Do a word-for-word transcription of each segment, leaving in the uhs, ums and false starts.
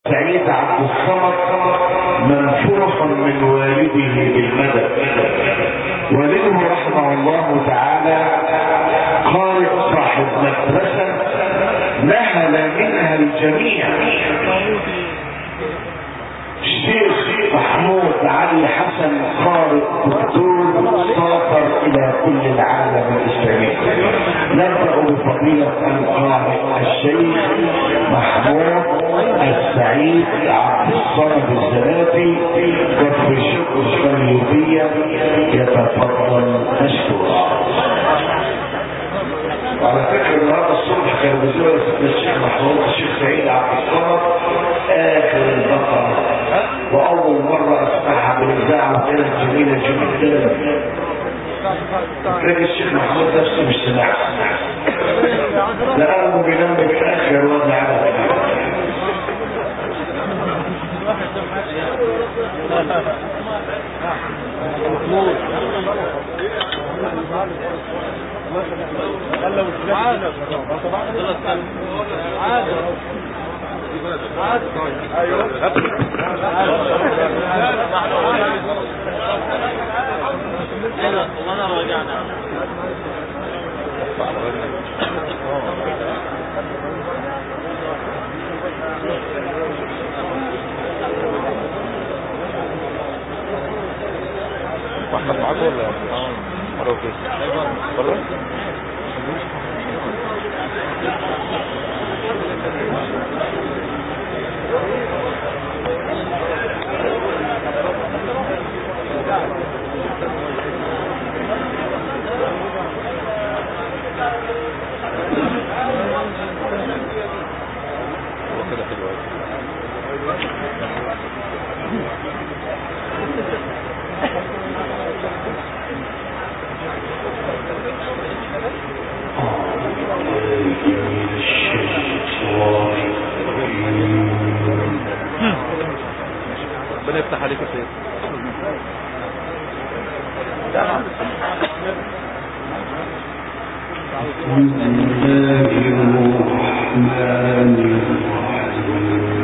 سعيد عبد الصمد منفوخا من والده بالمدد. والده رحمه الله تعالى قارئ صاحب مدرسة نهل منها الجميع. الشيخ محمود علي حسن قارئ دكتور سافر الى كل العالم الاسلامي. نبدأ بفضيلة القارئ الشيخ محمود السعيد عبد الصمد الزناتي وفي شكر الشريفية يتفضل مشكورا. وعلى فكرة النهارده الصبح كان بزور الشيخ محمود الشيخ سعيد عبد الصمد اخر البقرة، واول مرة اسمعها بالاذاعة وكانت جميلة جدا. كان الشيخ محمود نفسه مش سمعها لانه بينام بالاخر وضع على احمد معاك ولا بره وكده بره كده حلو ربنا يفتح عليك خير. بسم الله الرحمن الرحيم.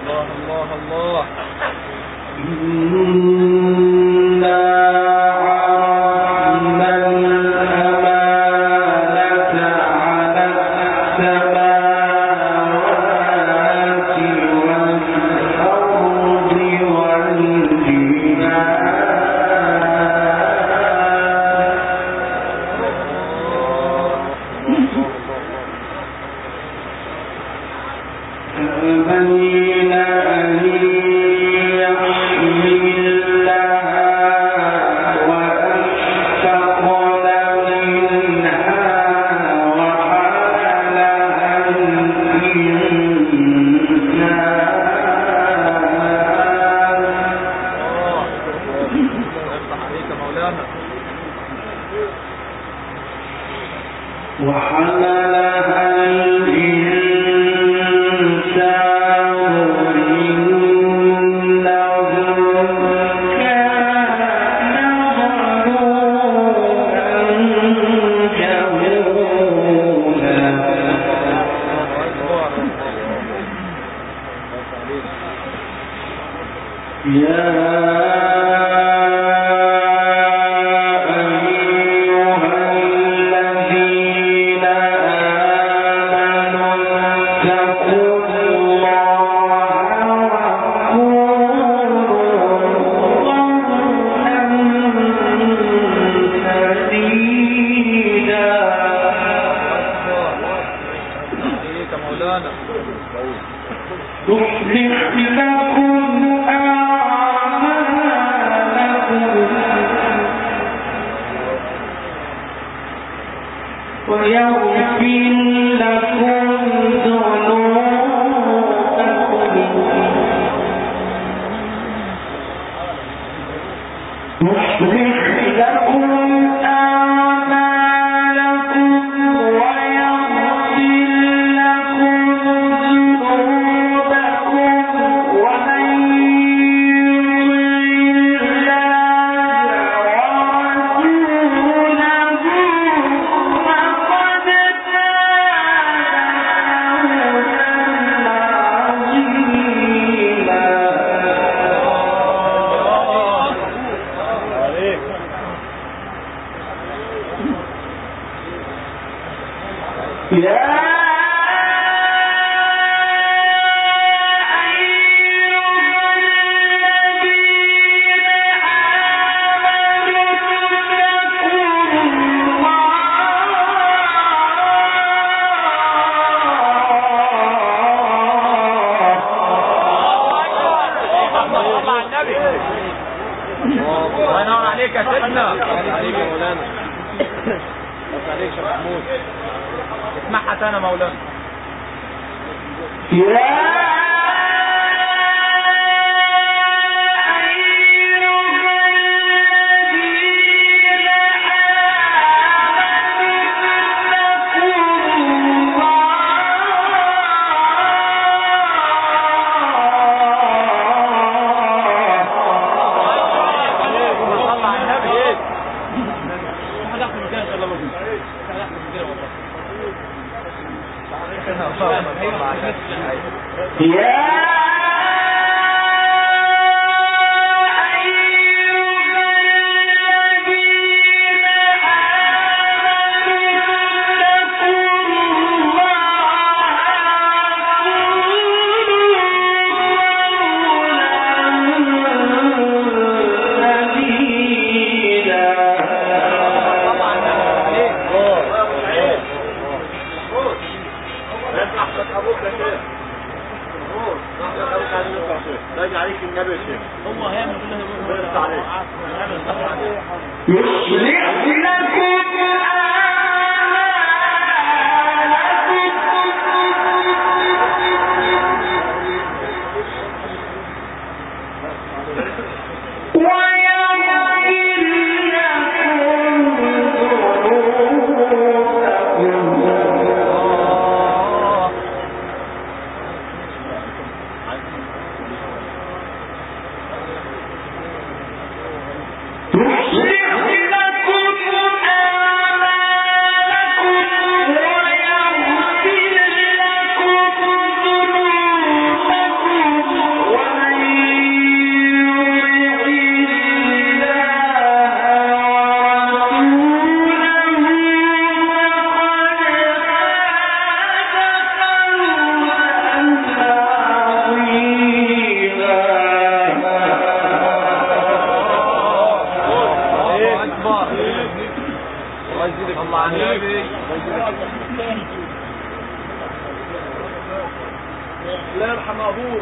الله الله الله. يصلح لكم أعمالكم الله يرحم ابوه.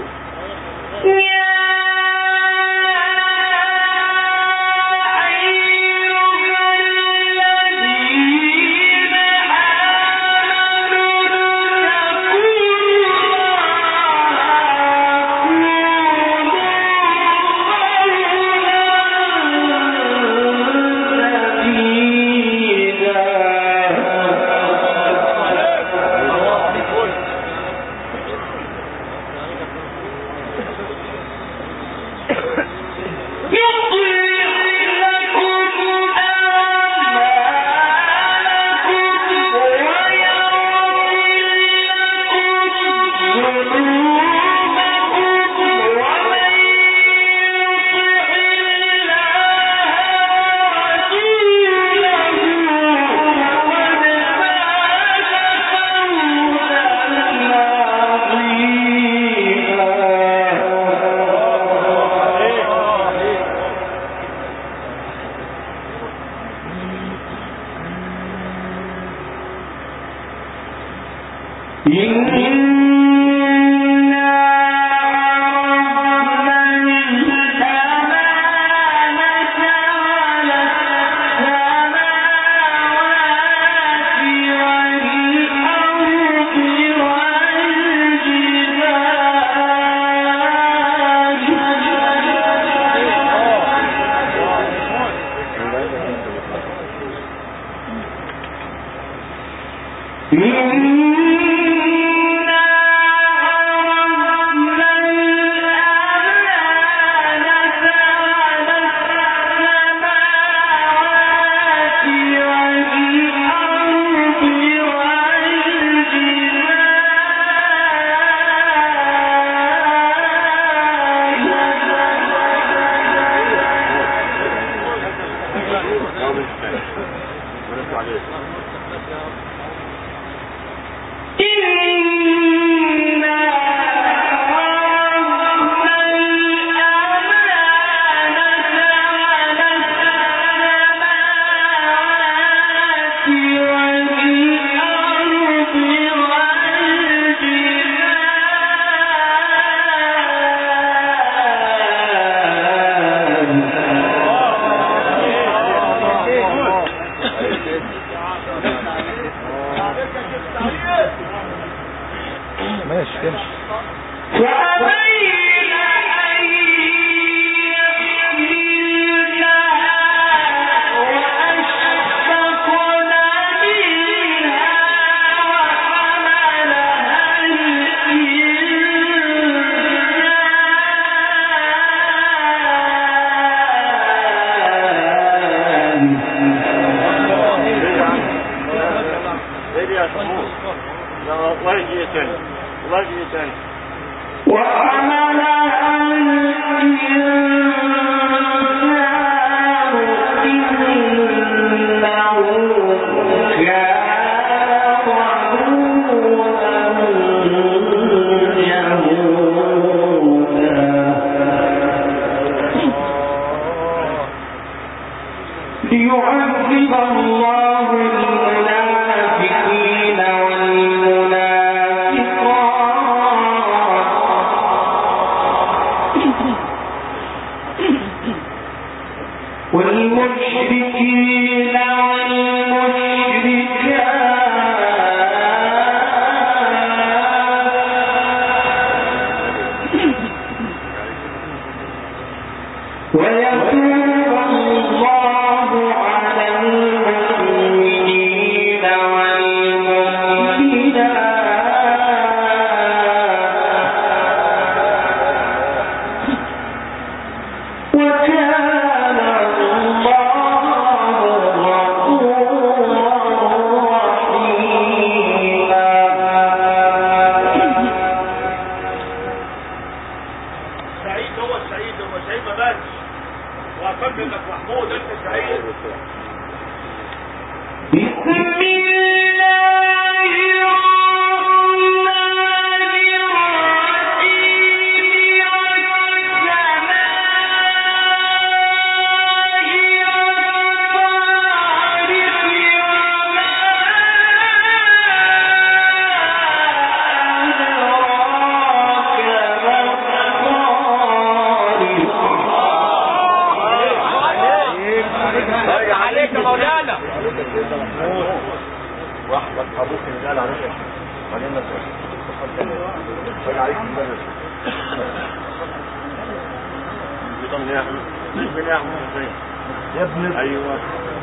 عليك البلد بيطن يا احمد ممكن يا احمد يا ابن ايوه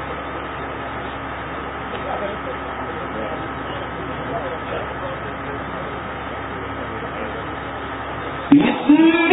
بسم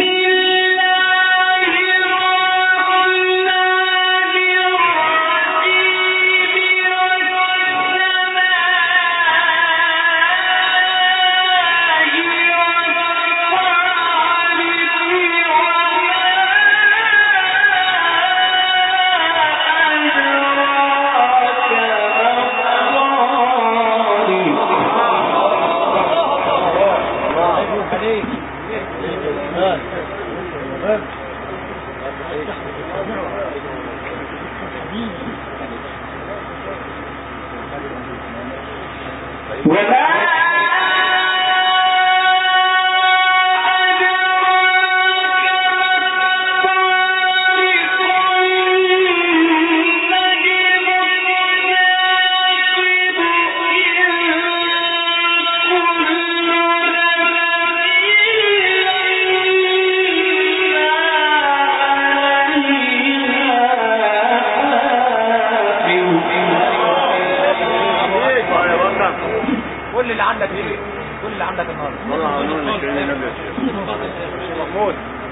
كل اللي عندك ايه كل اللي عندك النهارده والله قانون الكريم نبي محمود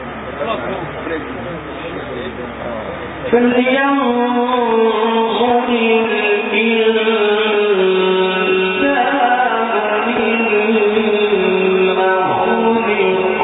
فلينظر الإنسان مما خلق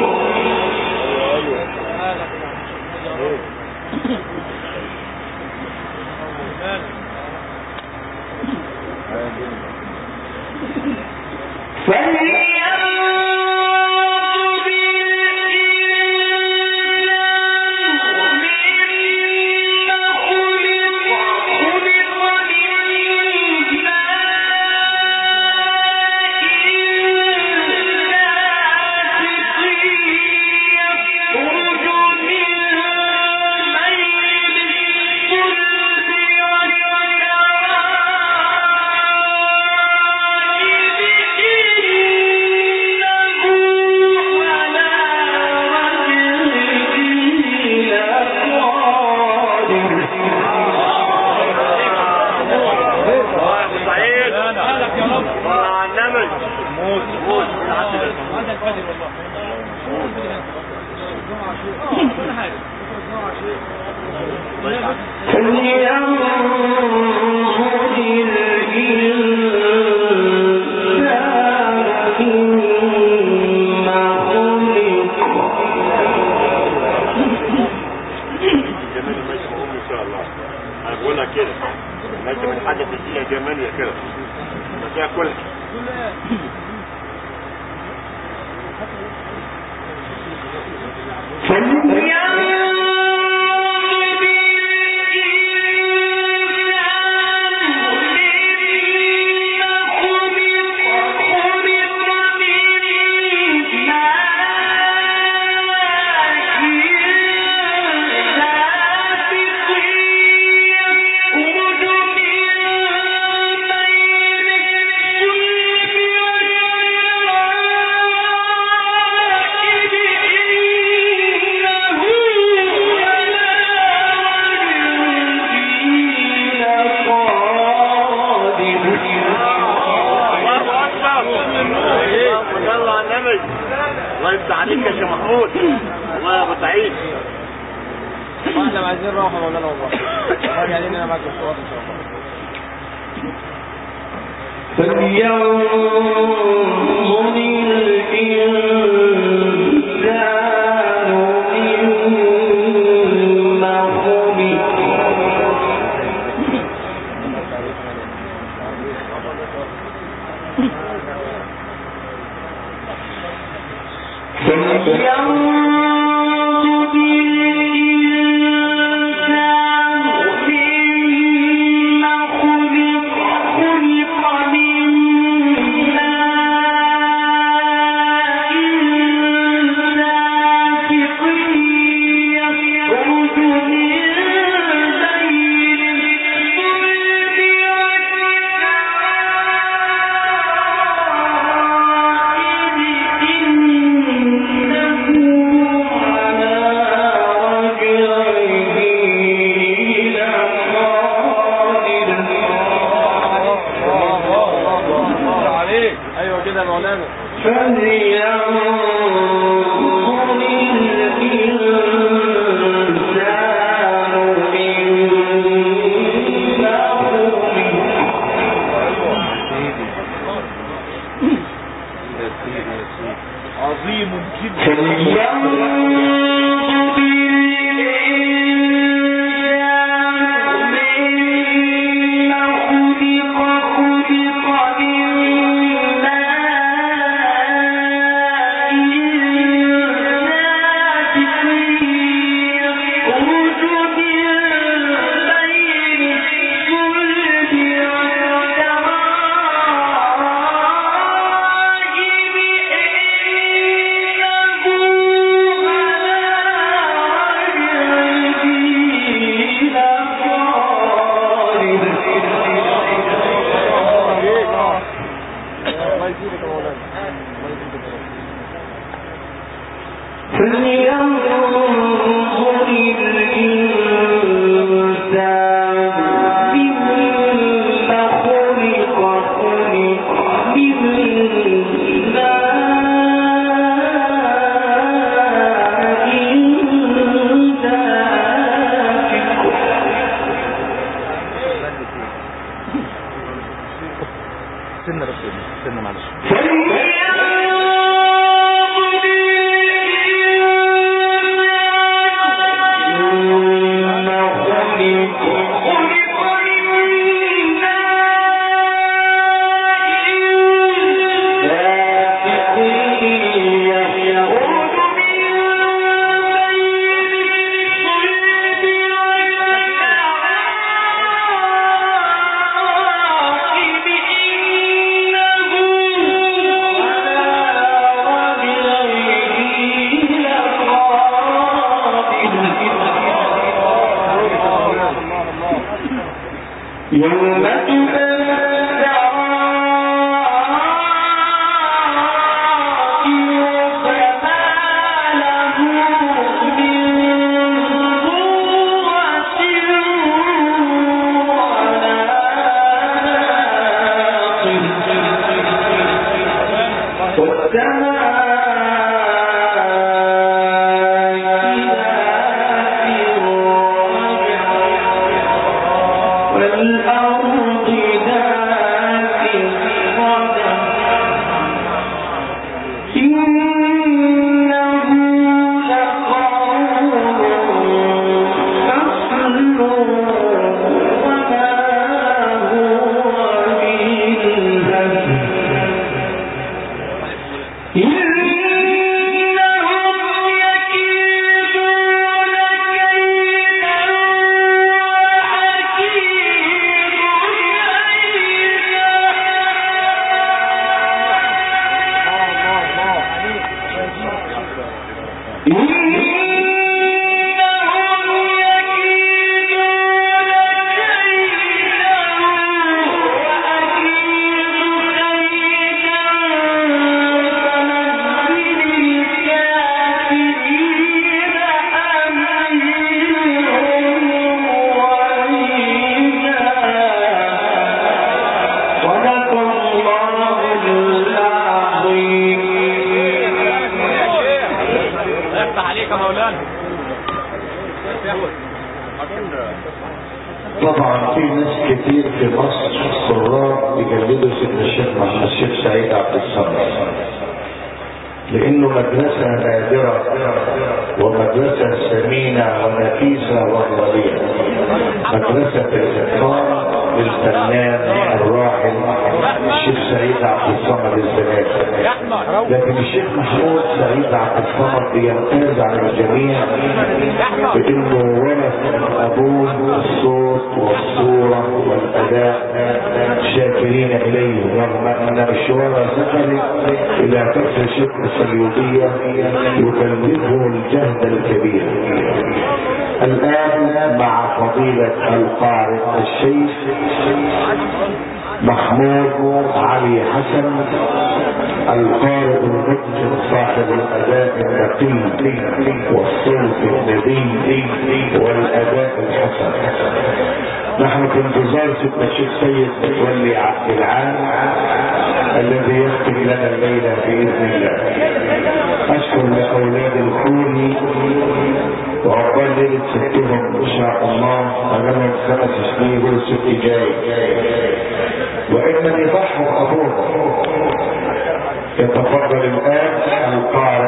الله يفتح عليك يا شيخ محمود. الله يا ابو سعيد. احنا عايزين نروح مولانا والله. والله قاعدين هنا معاك في الصوت ان شاء الله. فلينظر الإنسان مما خلق إن طبعا في ناس كتير في مصر قرار بيجلدوا سيدنا الشيخ محمد الشيخ سعيد عبد الصمد لانه مدرسة نادرة ومدرسة ثمينة ونفيسة وغالية، مدرسة الإتقان للفنان الراحل الشيخ سعيد عبد الصمد الزناتي. لكن الشيخ محمود سعيد عبد الصمد يمتاز عن الجميع بانه ورث من ابوه الصوت والصورة والاداء شاكرين اليه، رغم ان مشوار سفره الى كفر شق السيوطية يكلفه الجهد الكبير. الان مع فضيلة القارئ الشيخ محمود علي حسن القارئ المتقن صاحب الاداء النقي والصوت النبي والاداء الحسن. نحن في انتظار سيدنا الشيخ سيد متولي عبد العال الذي يختم لنا الليلة بإذن الله. أشكر لأولاد الخول وعقبال ليلة ستهم إن شاء الله أمامهم خمس سنين والست جاي، وإن نضحهم أبوهم. يتفضل الآن القاعدة